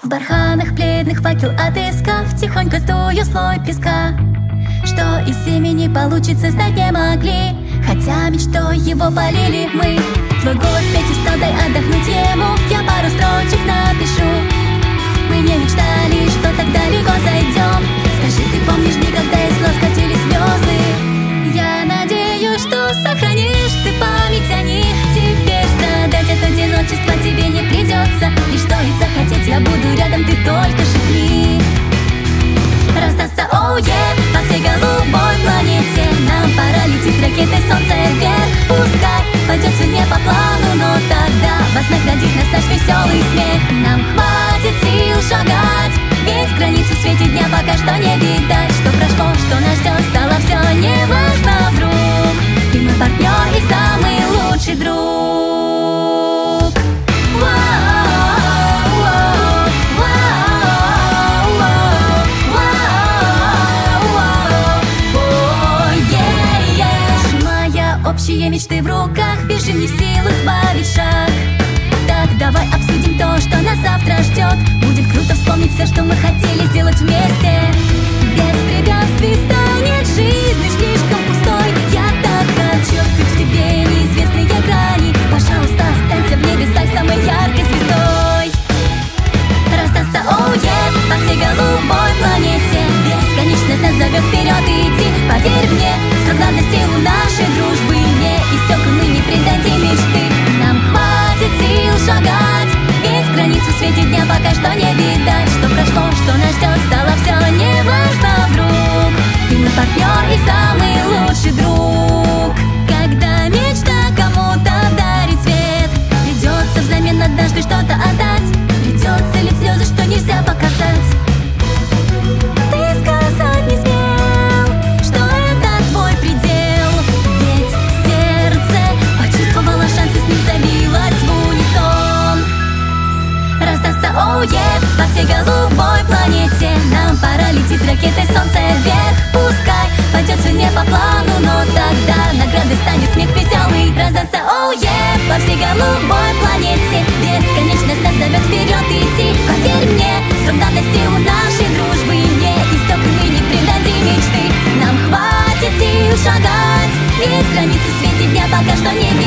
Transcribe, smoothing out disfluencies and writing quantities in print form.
В барханах бледных факел отыскав, тихонько сдую слой песка. Что из семени получится, знать не могли, хотя мечтой его полили мы. Твой голос петь устал, дай отдохнуть ему, я пару строчек напишу. Мы не мечтали, что так далеко зайдем. Скажи, ты помнишь дни, когда из глаз катились слезы? Я надеюсь, что сохранишь ты память о них. Теперь страдать от одиночества тебе не придется. И что и захотеть, я буду рядом, ты только шепни. Раздастся оу по всей голубой планете. Нам пора лететь ракетой, солнце вверх. Пускай пойдет все не по плану, но тогда вознаградит нас наш веселый смех. Нам хватит сил шагать, ведь границу в свете дня пока что не видать. Что прошло, что нас ждет, стало все неважно вдруг. Ты мой партнер и самый лучший друг. Общие мечты в руках, бежим не в силу сбавить шаг. Так давай обсудим то, что нас завтра ждет. Будет круто вспомнить все, что мы хотели сделать вместе. Без препятствий станет жизнь слишком пустой. Я так хочу открыть в тебе неизвестные грани. Пожалуйста, останься в небесах самой яркой звездой. Раздастся по всей голубой планете. Бесконечность нас зовет вперед идти. Поверь мне, срок давности у нашей дружбы не истек, и мы не предадим мечты. Нам хватит сил шагать, ведь границу в свете дня пока что не видать. Что прошло, что нас ждет, стало все неважно вдруг. Ты мой партнер и самый лучший друг. Когда мечта кому-то дарит свет, придется взамен однажды что-то отдать. Придется лить слезы, что нельзя показать. Ты сказать не смел, что это твой предел, ведь сердце почувствовало шанс и с ним забилось в унисон. Раздастся по всей голубой планете. Нам пора лететь ракетой, солнце вверх. Пускай пойдет все не по плану, но тогда наградой станет смех веселый. Раздастся по всей голубой планете. Бесконечность нас зовет вперед идти. Поверь мне, срок давности у нашей дружбы не истек, и мы не предадим мечты. Нам хватит сил шагать, ведь границы в свете дня пока что не